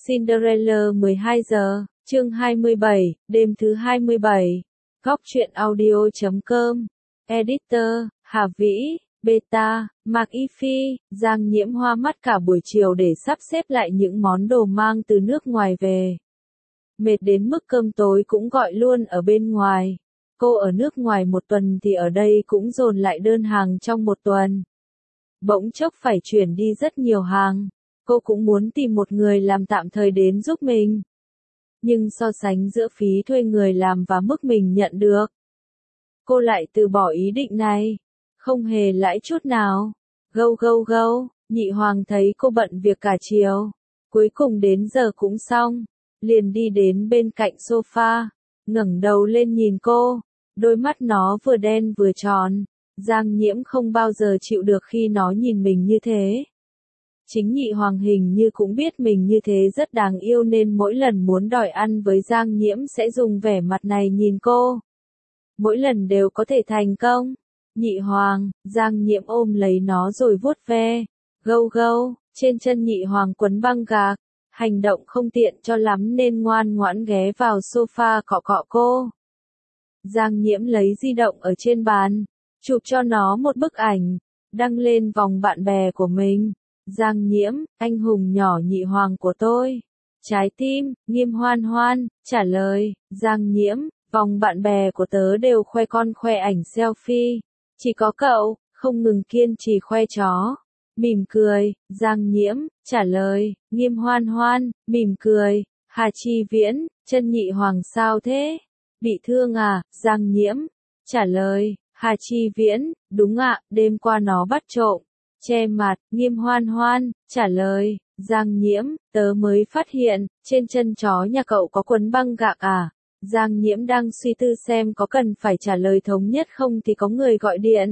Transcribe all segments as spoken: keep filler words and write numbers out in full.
Cinderella mười hai giờ, chương hai mươi bảy, đêm thứ hai mươi bảy. Góc truyện audio chấm com. Editor, Hà Vĩ, Beta, Mạc Y Phi, Giang Nhiễm hoa mắt cả buổi chiều để sắp xếp lại những món đồ mang từ nước ngoài về. Mệt đến mức cơm tối cũng gọi luôn ở bên ngoài. Cô ở nước ngoài một tuần thì ở đây cũng dồn lại đơn hàng trong một tuần. Bỗng chốc phải chuyển đi rất nhiều hàng. Cô cũng muốn tìm một người làm tạm thời đến giúp mình. Nhưng so sánh giữa phí thuê người làm và mức mình nhận được, cô lại từ bỏ ý định này. Không hề lãi chút nào. Gâu gâu gâu, nhị hoàng thấy cô bận việc cả chiều. Cuối cùng đến giờ cũng xong. Liền đi đến bên cạnh sofa, ngẩng đầu lên nhìn cô. Đôi mắt nó vừa đen vừa tròn. Giang Nhiễm không bao giờ chịu được khi nó nhìn mình như thế. Chính nhị hoàng hình như cũng biết mình như thế rất đáng yêu nên mỗi lần muốn đòi ăn với Giang Nhiễm sẽ dùng vẻ mặt này nhìn cô. Mỗi lần đều có thể thành công. Nhị hoàng, Giang Nhiễm ôm lấy nó rồi vuốt ve. Gâu gâu, trên chân nhị hoàng quấn băng gạc. Hành động không tiện cho lắm nên ngoan ngoãn ghé vào sofa cọ cọ cô. Giang Nhiễm lấy di động ở trên bàn, chụp cho nó một bức ảnh, đăng lên vòng bạn bè của mình. Giang Nhiễm, anh hùng nhỏ nhị hoàng của tôi. Trái tim, Nghiêm Hoan Hoan, trả lời. Giang Nhiễm, vòng bạn bè của tớ đều khoe con khoe ảnh selfie. Chỉ có cậu, không ngừng kiên trì khoe chó. Mỉm cười, Giang Nhiễm, trả lời. Nghiêm Hoan Hoan, mỉm cười. Hà Chi Viễn, chân nhị hoàng sao thế? Bị thương à? Giang Nhiễm, trả lời. Hà Chi Viễn, đúng ạ, đêm qua nó bắt trộm. Che mặt, Nghiêm Hoan Hoan, trả lời. Giang Nhiễm, tớ mới phát hiện, trên chân chó nhà cậu có quấn băng gạc à? Giang Nhiễm đang suy tư xem có cần phải trả lời thống nhất không thì có người gọi điện.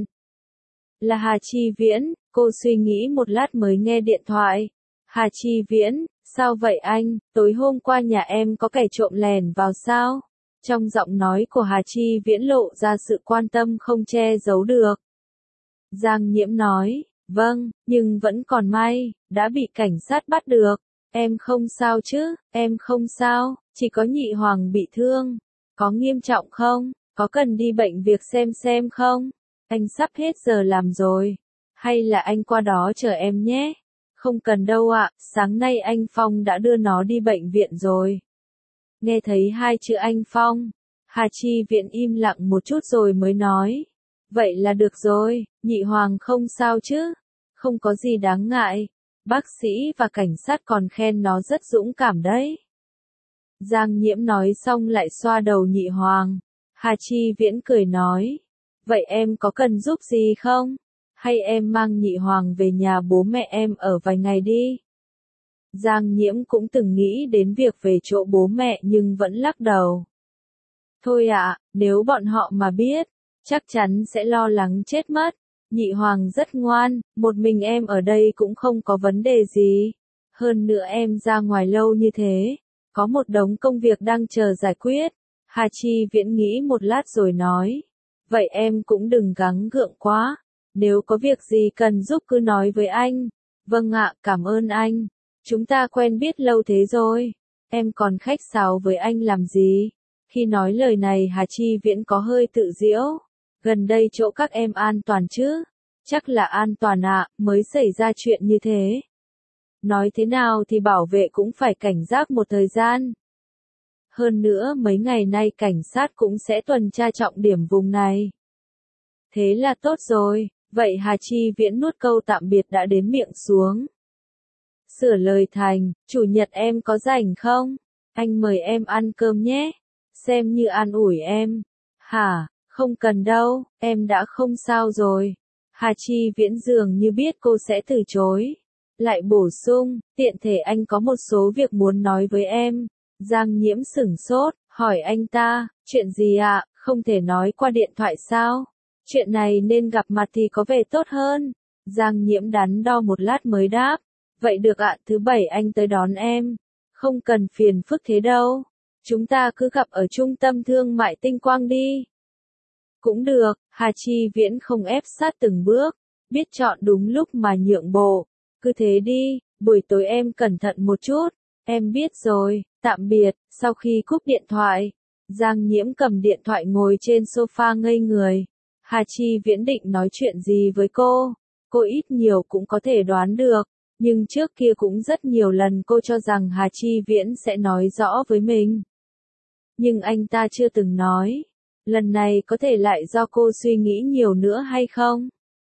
Là Hà Chi Viễn, cô suy nghĩ một lát mới nghe điện thoại. Hà Chi Viễn, sao vậy anh, tối hôm qua nhà em có kẻ trộm lèn vào sao? Trong giọng nói của Hà Chi Viễn lộ ra sự quan tâm không che giấu được. Giang Nhiễm nói. Vâng, nhưng vẫn còn may, đã bị cảnh sát bắt được. Em không sao chứ, em không sao, chỉ có nhị hoàng bị thương. Có nghiêm trọng không? Có cần đi bệnh viện xem xem không? Anh sắp hết giờ làm rồi. Hay là anh qua đó chờ em nhé? Không cần đâu ạ, sáng nay anh Phong đã đưa nó đi bệnh viện rồi. Nghe thấy hai chữ anh Phong, Hà Chi Viễn im lặng một chút rồi mới nói. Vậy là được rồi, nhị hoàng không sao chứ? Không có gì đáng ngại. Bác sĩ và cảnh sát còn khen nó rất dũng cảm đấy. Giang Nhiễm nói xong lại xoa đầu nhị hoàng. Hà Chi Viễn cười nói. Vậy em có cần giúp gì không? Hay em mang nhị hoàng về nhà bố mẹ em ở vài ngày đi? Giang Nhiễm cũng từng nghĩ đến việc về chỗ bố mẹ nhưng vẫn lắc đầu. Thôi ạ, nếu bọn họ mà biết, chắc chắn sẽ lo lắng chết mất. Nhị hoàng rất ngoan, một mình em ở đây cũng không có vấn đề gì. Hơn nữa em ra ngoài lâu như thế, có một đống công việc đang chờ giải quyết. Hà Chi Viễn nghĩ một lát rồi nói. Vậy em cũng đừng gắng gượng quá. Nếu có việc gì cần giúp cứ nói với anh. Vâng ạ, cảm ơn anh. Chúng ta quen biết lâu thế rồi. Em còn khách sáo với anh làm gì? Khi nói lời này Hà Chi Viễn có hơi tự giễu. Gần đây chỗ các em an toàn chứ? Chắc là an toàn ạ, mới xảy ra chuyện như thế. Nói thế nào thì bảo vệ cũng phải cảnh giác một thời gian. Hơn nữa mấy ngày nay cảnh sát cũng sẽ tuần tra trọng điểm vùng này. Thế là tốt rồi, vậy Hà Chi Viễn nuốt câu tạm biệt đã đến miệng xuống. Sửa lời thành, chủ nhật em có rảnh không? Anh mời em ăn cơm nhé. Xem như an ủi em. Hả, không cần đâu, em đã không sao rồi. Hà Chi Viễn dường như biết cô sẽ từ chối. Lại bổ sung, tiện thể anh có một số việc muốn nói với em. Giang Nhiễm sửng sốt, hỏi anh ta, chuyện gì ạ, à? Không thể nói qua điện thoại sao? Chuyện này nên gặp mặt thì có vẻ tốt hơn. Giang Nhiễm đắn đo một lát mới đáp. Vậy được ạ, thứ bảy anh tới đón em. Không cần phiền phức thế đâu. Chúng ta cứ gặp ở trung tâm thương mại Tinh Quang đi. Cũng được, Hà Chi Viễn không ép sát từng bước, biết chọn đúng lúc mà nhượng bộ. Cứ thế đi, buổi tối em cẩn thận một chút. Em biết rồi, tạm biệt. Sau khi cúp điện thoại, Giang Nhiễm cầm điện thoại ngồi trên sofa ngây người. Hà Chi Viễn định nói chuyện gì với cô? Cô ít nhiều cũng có thể đoán được, nhưng trước kia cũng rất nhiều lần cô cho rằng Hà Chi Viễn sẽ nói rõ với mình. Nhưng anh ta chưa từng nói. Lần này có thể lại do cô suy nghĩ nhiều nữa hay không?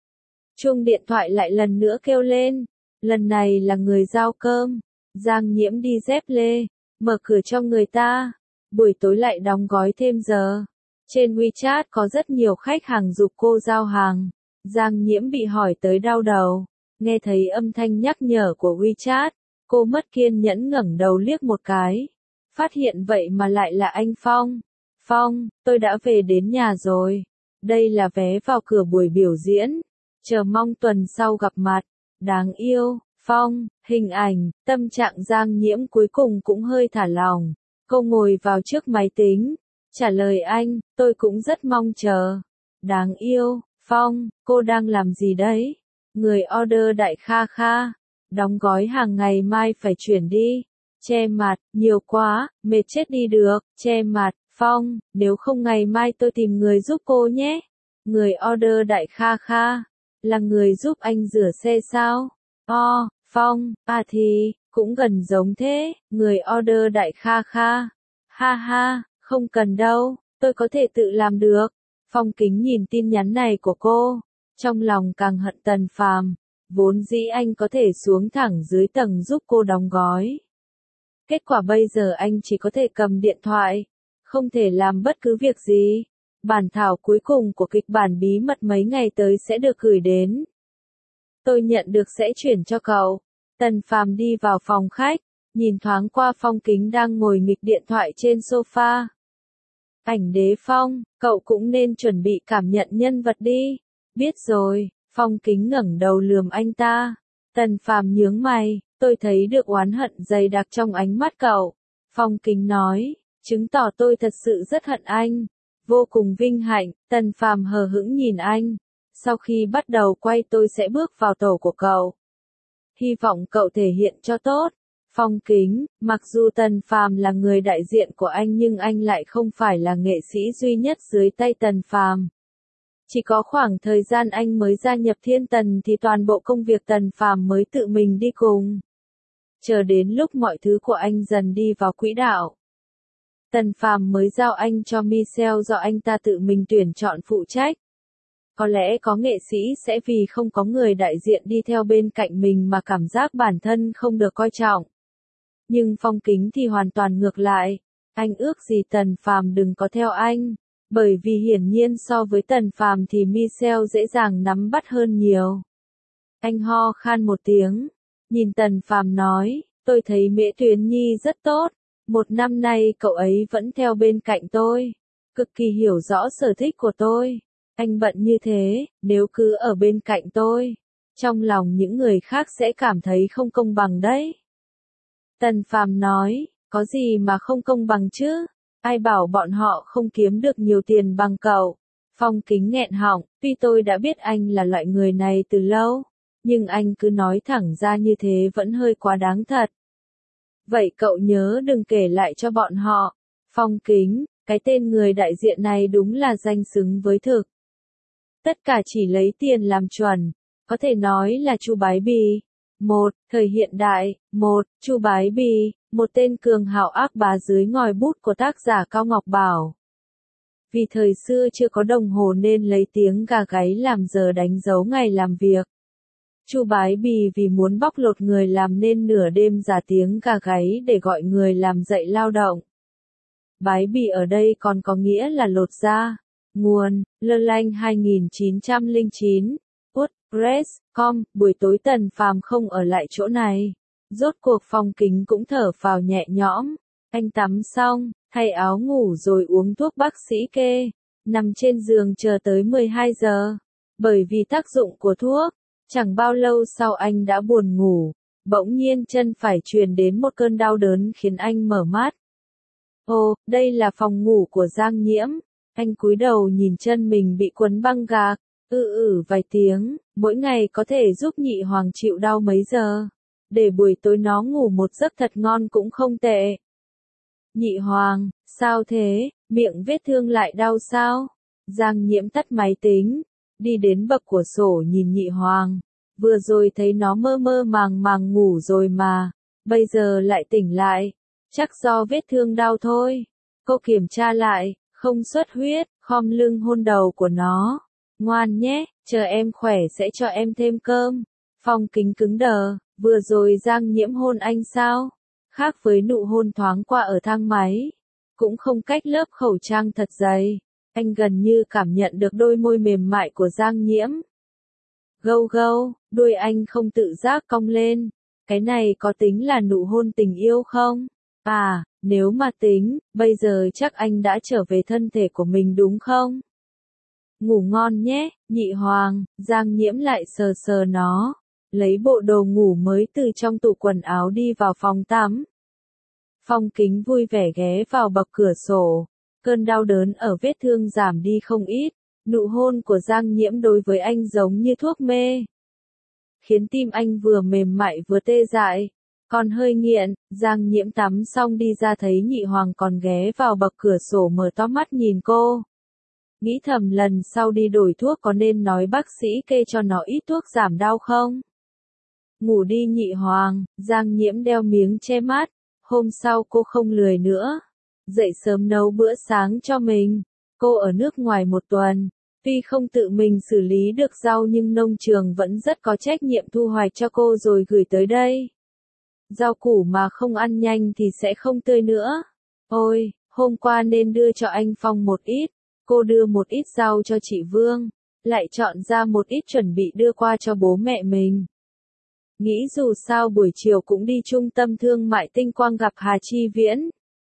Chuông điện thoại lại lần nữa kêu lên. Lần này là người giao cơm. Giang Nhiễm đi dép lê, mở cửa cho người ta. Buổi tối lại đóng gói thêm giờ. Trên WeChat có rất nhiều khách hàng giục cô giao hàng. Giang Nhiễm bị hỏi tới đau đầu. Nghe thấy âm thanh nhắc nhở của WeChat, cô mất kiên nhẫn ngẩng đầu liếc một cái. Phát hiện vậy mà lại là anh Phong. Phong, tôi đã về đến nhà rồi. Đây là vé vào cửa buổi biểu diễn. Chờ mong tuần sau gặp mặt. Đáng yêu, Phong, hình ảnh, tâm trạng Giang Nhiễm cuối cùng cũng hơi thả lỏng. Cô ngồi vào trước máy tính. Trả lời anh, tôi cũng rất mong chờ. Đáng yêu, Phong, cô đang làm gì đấy? Người order đại kha kha. Đóng gói hàng ngày mai phải chuyển đi. Che mặt, nhiều quá, mệt chết đi được. Che mặt, Phong, nếu không ngày mai tôi tìm người giúp cô nhé. Người order đại kha kha. Là người giúp anh rửa xe sao? O, Phong, à thì, cũng gần giống thế. Người order đại kha kha. Ha ha, không cần đâu, tôi có thể tự làm được. Phong Kính nhìn tin nhắn này của cô. Trong lòng càng hận Tần Phàm. Vốn dĩ anh có thể xuống thẳng dưới tầng giúp cô đóng gói. Kết quả bây giờ anh chỉ có thể cầm điện thoại. Không thể làm bất cứ việc gì. Bản thảo cuối cùng của kịch bản bí mật mấy ngày tới sẽ được gửi đến. Tôi nhận được sẽ chuyển cho cậu. Tần Phàm đi vào phòng khách. Nhìn thoáng qua Phong Kính đang ngồi nghịch điện thoại trên sofa. Ảnh Đế Phong, cậu cũng nên chuẩn bị cảm nhận nhân vật đi. Biết rồi, Phong Kính ngẩng đầu lườm anh ta. Tần Phàm nhướng mày, tôi thấy được oán hận dày đặc trong ánh mắt cậu. Phong Kính nói, chứng tỏ tôi thật sự rất hận anh. Vô cùng vinh hạnh, Tần Phàm hờ hững nhìn anh. Sau khi bắt đầu quay tôi sẽ bước vào tổ của cậu. Hy vọng cậu thể hiện cho tốt. Phong Kính, mặc dù Tần Phàm là người đại diện của anh nhưng anh lại không phải là nghệ sĩ duy nhất dưới tay Tần Phàm. Chỉ có khoảng thời gian anh mới gia nhập Thiên Tần thì toàn bộ công việc Tần Phàm mới tự mình đi cùng. Chờ đến lúc mọi thứ của anh dần đi vào quỹ đạo. Tần Phàm mới giao anh cho Michelle do anh ta tự mình tuyển chọn phụ trách. Có lẽ có nghệ sĩ sẽ vì không có người đại diện đi theo bên cạnh mình mà cảm giác bản thân không được coi trọng. Nhưng Phong Kính thì hoàn toàn ngược lại. Anh ước gì Tần Phàm đừng có theo anh. Bởi vì hiển nhiên so với Tần Phàm thì Michelle dễ dàng nắm bắt hơn nhiều. Anh ho khan một tiếng. Nhìn Tần Phàm nói, tôi thấy Mễ Tuyến Nhi rất tốt. Một năm nay cậu ấy vẫn theo bên cạnh tôi. Cực kỳ hiểu rõ sở thích của tôi. Anh bận như thế, nếu cứ ở bên cạnh tôi. Trong lòng những người khác sẽ cảm thấy không công bằng đấy. Tần Phàm nói, có gì mà không công bằng chứ? Ai bảo bọn họ không kiếm được nhiều tiền bằng cậu? Phong Kính nghẹn họng, tuy tôi đã biết anh là loại người này từ lâu, nhưng anh cứ nói thẳng ra như thế vẫn hơi quá đáng thật. Vậy cậu nhớ đừng kể lại cho bọn họ. Phong Kính, cái tên người đại diện này đúng là danh xứng với thực. Tất cả chỉ lấy tiền làm chuẩn, có thể nói là Chu Bái Bì. Một, thời hiện đại, một, Chu Bái Bì, một tên cường hào ác bá dưới ngòi bút của tác giả Cao Ngọc Bảo. Vì thời xưa chưa có đồng hồ nên lấy tiếng gà gáy làm giờ đánh dấu ngày làm việc. Chu Bái Bì vì muốn bóc lột người làm nên nửa đêm giả tiếng gà gáy để gọi người làm dậy lao động. Bái Bì ở đây còn có nghĩa là lột da. Nguồn, Lơ Lanh hai nghìn chín trăm lẻ chín, WordPress chấm com, buổi tối Tần Phàm không ở lại chỗ này. Rốt cuộc Phong Kính cũng thở phào nhẹ nhõm. Anh tắm xong, thay áo ngủ rồi uống thuốc bác sĩ kê. Nằm trên giường chờ tới mười hai giờ. Bởi vì tác dụng của thuốc, chẳng bao lâu sau anh đã buồn ngủ. Bỗng nhiên chân phải truyền đến một cơn đau đớn khiến anh mở mắt. Ồ, đây là phòng ngủ của Giang Nhiễm. Anh cúi đầu nhìn chân mình bị quấn băng gạc, ư ử vài tiếng, mỗi ngày có thể giúp nhị hoàng chịu đau mấy giờ. để buổi tối nó ngủ một giấc thật ngon cũng không tệ. Nhị Hoàng, sao thế, miệng vết thương lại đau sao? Giang Nhiễm tắt máy tính, đi đến bậc cửa sổ nhìn Nhị Hoàng, vừa rồi thấy nó mơ mơ màng màng ngủ rồi mà, bây giờ lại tỉnh lại, chắc do vết thương đau thôi. Cô kiểm tra lại, không xuất huyết, khom lưng hôn đầu của nó. Ngoan nhé, chờ em khỏe sẽ cho em thêm cơm. Phong Kính cứng đờ, vừa rồi Giang Nhiễm hôn anh sao? Khác với nụ hôn thoáng qua ở thang máy, cũng không cách lớp khẩu trang thật dày, anh gần như cảm nhận được đôi môi mềm mại của Giang Nhiễm. Gâu gâu, đuôi anh không tự giác cong lên, cái này có tính là nụ hôn tình yêu không? À, nếu mà tính, bây giờ chắc anh đã trở về thân thể của mình đúng không? Ngủ ngon nhé, Nhị Hoàng. Giang Nhiễm lại sờ sờ nó, lấy bộ đồ ngủ mới từ trong tủ quần áo đi vào phòng tắm. Phong Kính vui vẻ ghé vào bậc cửa sổ, cơn đau đớn ở vết thương giảm đi không ít, nụ hôn của Giang Nhiễm đối với anh giống như thuốc mê, khiến tim anh vừa mềm mại vừa tê dại, còn hơi nghiện. Giang Nhiễm tắm xong đi ra thấy Nhị Hoàng còn ghé vào bậc cửa sổ mở to mắt nhìn cô. Nghĩ thầm lần sau đi đổi thuốc có nên nói bác sĩ kê cho nó ít thuốc giảm đau không? Ngủ đi Nhị Hoàng. Giang Nhiễm đeo miếng che mắt. Hôm sau cô không lười nữa, dậy sớm nấu bữa sáng cho mình. Cô ở nước ngoài một tuần, tuy không tự mình xử lý được rau nhưng nông trường vẫn rất có trách nhiệm thu hoạch cho cô rồi gửi tới đây. Rau củ mà không ăn nhanh thì sẽ không tươi nữa. Ôi, hôm qua nên đưa cho anh Phong một ít. Cô đưa một ít rau cho chị Vương, lại chọn ra một ít chuẩn bị đưa qua cho bố mẹ mình. Nghĩ dù sao buổi chiều cũng đi trung tâm thương mại Tinh Quang gặp Hà Chi Viễn.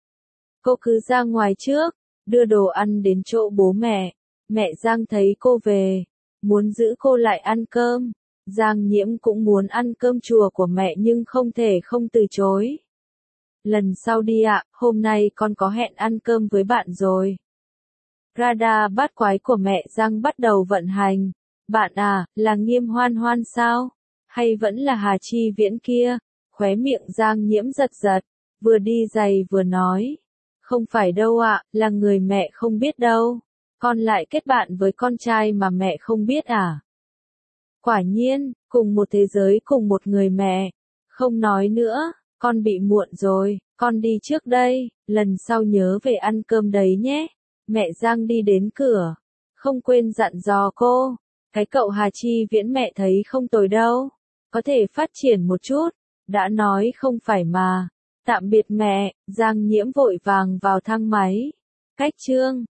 Cô cứ ra ngoài trước, đưa đồ ăn đến chỗ bố mẹ. Mẹ Giang thấy cô về, muốn giữ cô lại ăn cơm. Giang Nhiễm cũng muốn ăn cơm chùa của mẹ nhưng không thể không từ chối. Lần sau đi ạ, hôm nay con có hẹn ăn cơm với bạn rồi. Radar bát quái của mẹ Giang bắt đầu vận hành. Bạn à, là Nghiêm Hoan Hoan sao? Hay vẫn là Hà Chi Viễn kia? Khóe miệng Giang Nhiễm giật giật, vừa đi giày vừa nói. Không phải đâu ạ, là người mẹ không biết đâu. Con lại kết bạn với con trai mà mẹ không biết à? Quả nhiên, cùng một thế giới cùng một người mẹ. Không nói nữa, con bị muộn rồi, con đi trước đây, lần sau nhớ về ăn cơm đấy nhé. Mẹ Giang đi đến cửa, không quên dặn dò cô. Cái cậu Hà Chi Viễn mẹ thấy không tồi đâu, có thể phát triển một chút, đã nói không phải mà. Tạm biệt mẹ. Giang Nhiễm vội vàng vào thang máy. Cách chương